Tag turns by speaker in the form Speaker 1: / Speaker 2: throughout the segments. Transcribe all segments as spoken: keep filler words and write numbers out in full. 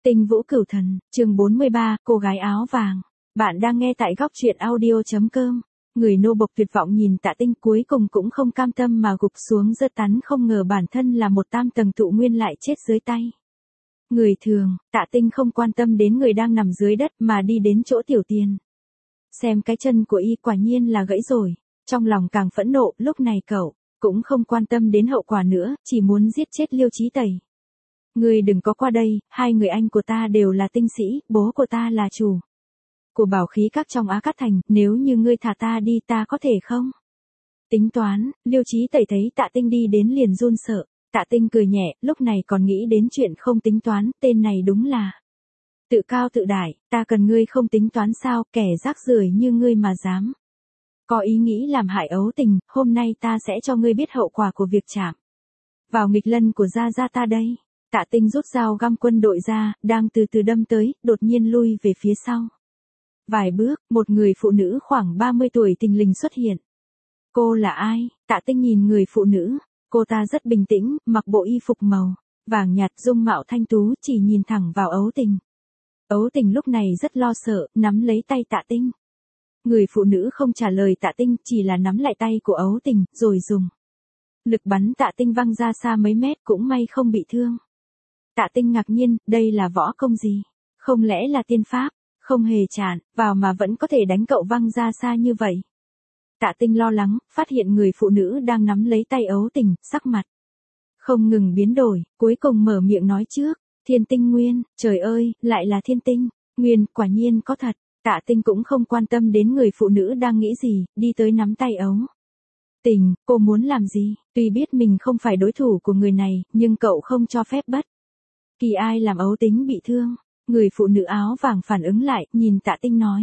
Speaker 1: Tinh Vũ Cửu Thần, chương bốn mươi ba, cô gái áo vàng. Bạn đang nghe tại góc truyện audio chấm com. Người nô bộc tuyệt vọng nhìn Tạ Tinh cuối cùng cũng không cam tâm mà gục xuống giơ tắn, không ngờ bản thân là một tam tầng tụ nguyên lại chết dưới tay. Người thường, Tạ Tinh không quan tâm đến người đang nằm dưới đất mà đi đến chỗ Tiểu Tiền. Xem cái chân của y quả nhiên là gãy rồi, trong lòng càng phẫn nộ, lúc này cậu cũng không quan tâm đến hậu quả nữa, chỉ muốn giết chết Liêu Chí Tẩy. Ngươi đừng có qua đây, hai người anh của ta đều là tinh sĩ, bố của ta là chủ của bảo khí các trong Á Cát Thành, nếu như ngươi thả ta đi ta có thể không? Tính toán, Liêu Chí Tẩy thấy Tạ Tinh đi đến liền run sợ, Tạ Tinh cười nhẹ, lúc này còn nghĩ đến chuyện không tính toán, tên này đúng là tự cao tự đại, ta cần ngươi không tính toán sao, kẻ rác rưởi như ngươi mà dám có ý nghĩ làm hại Ấu Tình, hôm nay ta sẽ cho ngươi biết hậu quả của việc chạm vào nghịch lân của gia gia ta đây. Tạ Tinh rút dao găm quân đội ra, đang từ từ đâm tới, đột nhiên lui về phía sau. Vài bước, một người phụ nữ khoảng ba mươi tuổi thình lình xuất hiện. Cô là ai? Tạ Tinh nhìn người phụ nữ, cô ta rất bình tĩnh, mặc bộ y phục màu vàng nhạt, dung mạo thanh tú, chỉ nhìn thẳng vào Ấu Tình. Ấu Tình lúc này rất lo sợ, nắm lấy tay Tạ Tinh. Người phụ nữ không trả lời Tạ Tinh, chỉ là nắm lại tay của Ấu Tình, rồi dùng lực bắn Tạ Tinh văng ra xa mấy mét, cũng may không bị thương. Tạ Tinh ngạc nhiên, đây là võ công gì? Không lẽ là tiên pháp? Không hề chản, vào mà vẫn có thể đánh cậu văng ra xa như vậy. Tạ Tinh lo lắng, phát hiện người phụ nữ đang nắm lấy tay Ấu Tình, sắc mặt không ngừng biến đổi, cuối cùng mở miệng nói trước, Thiên Tinh Nguyên, trời ơi, lại là Thiên Tinh Nguyên, quả nhiên có thật. Tạ Tinh cũng không quan tâm đến người phụ nữ đang nghĩ gì, đi tới nắm tay Ấu Tình, cô muốn làm gì? Tuy biết mình không phải đối thủ của người này, nhưng cậu không cho phép bất kỳ ai làm Ấu Tính bị thương. Người phụ nữ áo vàng phản ứng lại, nhìn Tạ Tinh nói.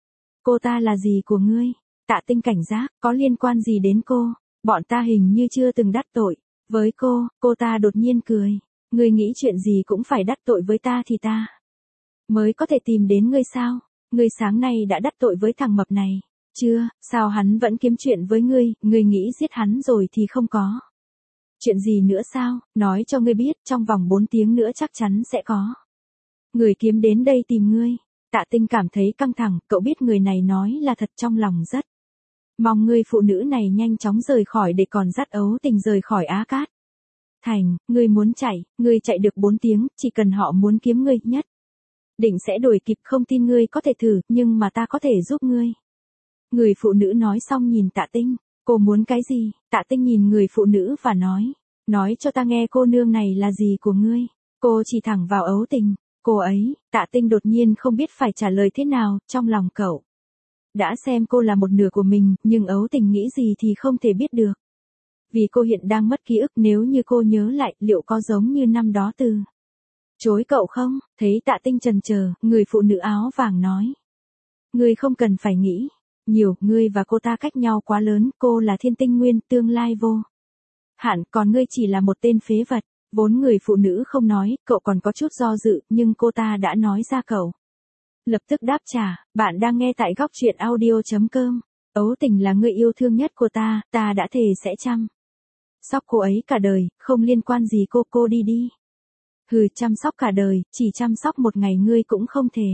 Speaker 1: Cô ta là gì của ngươi? Tạ Tinh cảnh giác, có liên quan gì đến cô? Bọn ta hình như chưa từng đắc tội với cô. Cô ta đột nhiên cười. Ngươi nghĩ chuyện gì cũng phải đắc tội với ta thì ta mới có thể tìm đến ngươi sao? Ngươi sáng nay đã đắc tội với thằng mập này. Chưa, sao hắn vẫn kiếm chuyện với ngươi, ngươi nghĩ giết hắn rồi thì không có chuyện gì nữa sao? Nói cho ngươi biết, trong vòng bốn tiếng nữa chắc chắn sẽ có người kiếm đến đây tìm ngươi. Tạ Tinh cảm thấy căng thẳng, cậu biết người này nói là thật, trong lòng rất mong người phụ nữ này nhanh chóng rời khỏi để còn dắt Ấu Tình rời khỏi Á Cát Thành. Ngươi muốn chạy, ngươi chạy được bốn tiếng, chỉ cần họ muốn kiếm ngươi nhất định sẽ đuổi kịp, không tin ngươi có thể thử, nhưng mà ta có thể giúp ngươi. Người phụ nữ nói xong nhìn Tạ Tinh, cô muốn cái gì? Tạ Tinh nhìn người phụ nữ và nói, nói cho ta nghe cô nương này là gì của ngươi. Cô chỉ thẳng vào Ấu Tình, cô ấy. Tạ Tinh đột nhiên không biết phải trả lời thế nào, trong lòng cậu đã xem cô là một nửa của mình, nhưng Ấu Tình nghĩ gì thì không thể biết được. Vì cô hiện đang mất ký ức, nếu như cô nhớ lại, liệu có giống như năm đó từ chối cậu không? Thấy Tạ Tinh chần chờ, người phụ nữ áo vàng nói, ngươi không cần phải nghĩ nhiều, ngươi và cô ta cách nhau quá lớn, cô là Thiên Tinh Nguyên, tương lai vô hạn, còn ngươi chỉ là một tên phế vật. Vốn người phụ nữ không nói, cậu còn có chút do dự, nhưng cô ta đã nói ra, cậu lập tức đáp trả. Bạn đang nghe tại góc truyện audio chấm com. Ấu Tình là người yêu thương nhất của ta, ta đã thề sẽ chăm sóc cô ấy cả đời, không liên quan gì cô, cô đi đi. Hừ, chăm sóc cả đời, chỉ chăm sóc một ngày ngươi cũng không thể.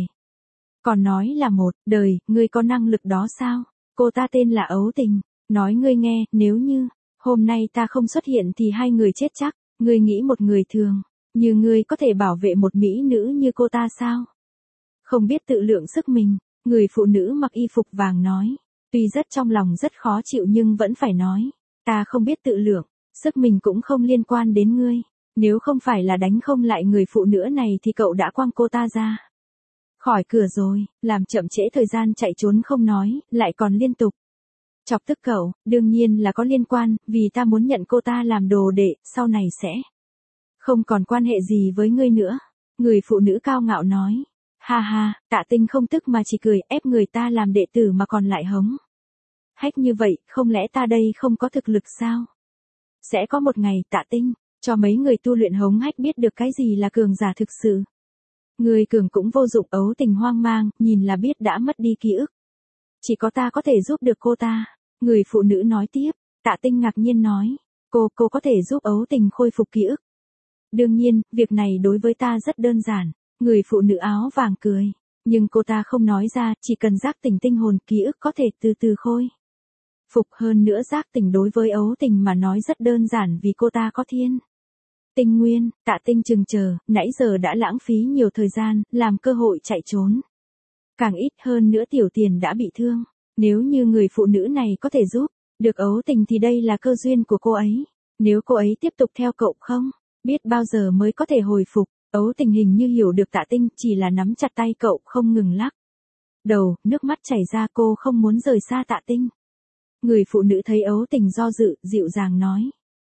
Speaker 1: Còn nói là một đời, ngươi có năng lực đó sao? Cô ta tên là Ấu Tình, nói ngươi nghe, nếu như hôm nay ta không xuất hiện thì hai người chết chắc. Ngươi nghĩ một người thường như ngươi có thể bảo vệ một mỹ nữ như cô ta sao? Không biết tự lượng sức mình. Người phụ nữ mặc y phục vàng nói, tuy rất trong lòng rất khó chịu nhưng vẫn phải nói, ta không biết tự lượng sức mình cũng không liên quan đến ngươi. Nếu không phải là đánh không lại người phụ nữ này thì cậu đã quăng cô ta ra khỏi cửa rồi, làm chậm trễ thời gian chạy trốn không nói, lại còn liên tục chọc tức cậu. Đương nhiên là có liên quan, vì ta muốn nhận cô ta làm đồ đệ, sau này sẽ không còn quan hệ gì với ngươi nữa. Người phụ nữ cao ngạo nói. Ha ha, Tạ Tinh không tức mà chỉ cười, ép người ta làm đệ tử mà còn lại hống hách như vậy, không lẽ ta đây không có thực lực sao? Sẽ có một ngày, Tạ Tinh cho mấy người tu luyện hống hách biết được cái gì là cường giả thực sự. Người cường cũng vô dụng. Ấu Tình hoang mang, nhìn là biết đã mất đi ký ức. Chỉ có ta có thể giúp được cô ta. Người phụ nữ nói tiếp. Tạ Tinh ngạc nhiên nói, cô, cô có thể giúp Ấu Tình khôi phục ký ức. Đương nhiên, việc này đối với ta rất đơn giản. Người phụ nữ áo vàng cười. Nhưng cô ta không nói ra, chỉ cần giác tỉnh tinh hồn ký ức có thể từ từ khôi phục. Hơn nữa giác tỉnh đối với Ấu Tình mà nói rất đơn giản vì cô ta có thiên tinh nguyên. Tạ Tinh chừng chờ, nãy giờ đã lãng phí nhiều thời gian, làm cơ hội chạy trốn càng ít, hơn nữa Tiểu Tiền đã bị thương. Nếu như người phụ nữ này có thể giúp được Ấu Tình thì đây là cơ duyên của cô ấy. Nếu cô ấy tiếp tục theo cậu không biết bao giờ mới có thể hồi phục. Ấu Tình hình như hiểu được Tạ Tinh, chỉ là nắm chặt tay cậu không ngừng lắc đầu, nước mắt chảy ra, cô không muốn rời xa Tạ Tinh. Người phụ nữ thấy Ấu Tình do dự, dịu dàng nói.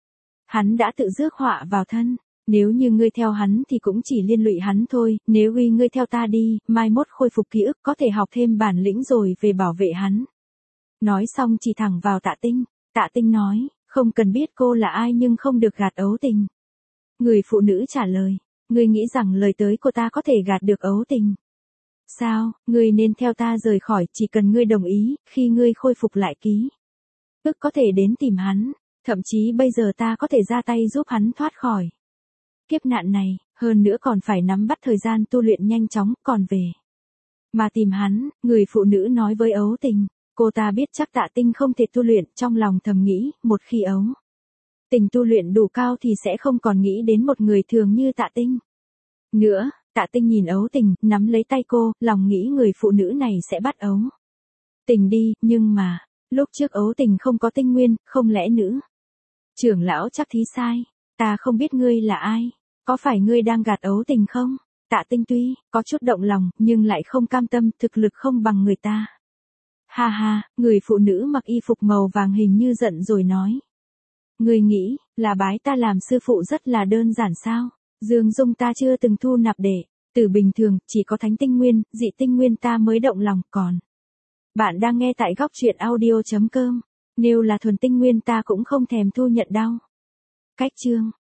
Speaker 1: Hắn đã tự rước họa vào thân, nếu như ngươi theo hắn thì cũng chỉ liên lụy hắn thôi, nếu uy ngươi theo ta đi, mai mốt khôi phục ký ức có thể học thêm bản lĩnh rồi về bảo vệ hắn. Nói xong chỉ thẳng vào Tạ Tinh. Tạ Tinh nói, không cần biết cô là ai nhưng không được gạt Ấu Tình. Người phụ nữ trả lời, ngươi nghĩ rằng lời tới của ta có thể gạt được Ấu Tình? Sao, ngươi nên theo ta rời khỏi, chỉ cần ngươi đồng ý, khi ngươi khôi phục lại ký ức có thể đến tìm hắn, thậm chí bây giờ ta có thể ra tay giúp hắn thoát khỏi kiếp nạn này, hơn nữa còn phải nắm bắt thời gian tu luyện nhanh chóng, còn về mà tìm hắn. Người phụ nữ nói với Ấu Tình, cô ta biết chắc Tạ Tinh không thể tu luyện, trong lòng thầm nghĩ, một khi Ấu Tình tu luyện đủ cao thì sẽ không còn nghĩ đến một người thường như Tạ Tinh nữa. Tạ Tinh nhìn Ấu Tình, nắm lấy tay cô, lòng nghĩ người phụ nữ này sẽ bắt Ấu Tình đi, nhưng mà, lúc trước Ấu Tình không có tinh nguyên, không lẽ nữ trưởng lão chắc thí sai, ta không biết ngươi là ai, có phải ngươi đang gạt Ấu Tình không? Tạ Tinh tuy có chút động lòng, nhưng lại không cam tâm, thực lực không bằng người ta. Ha ha, người phụ nữ mặc y phục màu vàng hình như giận rồi nói. Ngươi nghĩ, là bái ta làm sư phụ rất là đơn giản sao? Dương Dung ta chưa từng thu nạp đệ tử bình thường, chỉ có thánh tinh nguyên, dị tinh nguyên ta mới động lòng, còn. Bạn đang nghe tại góc truyện audio chấm com. Nếu là thuần tinh nguyên ta cũng không thèm thu nhận đâu. Cách chương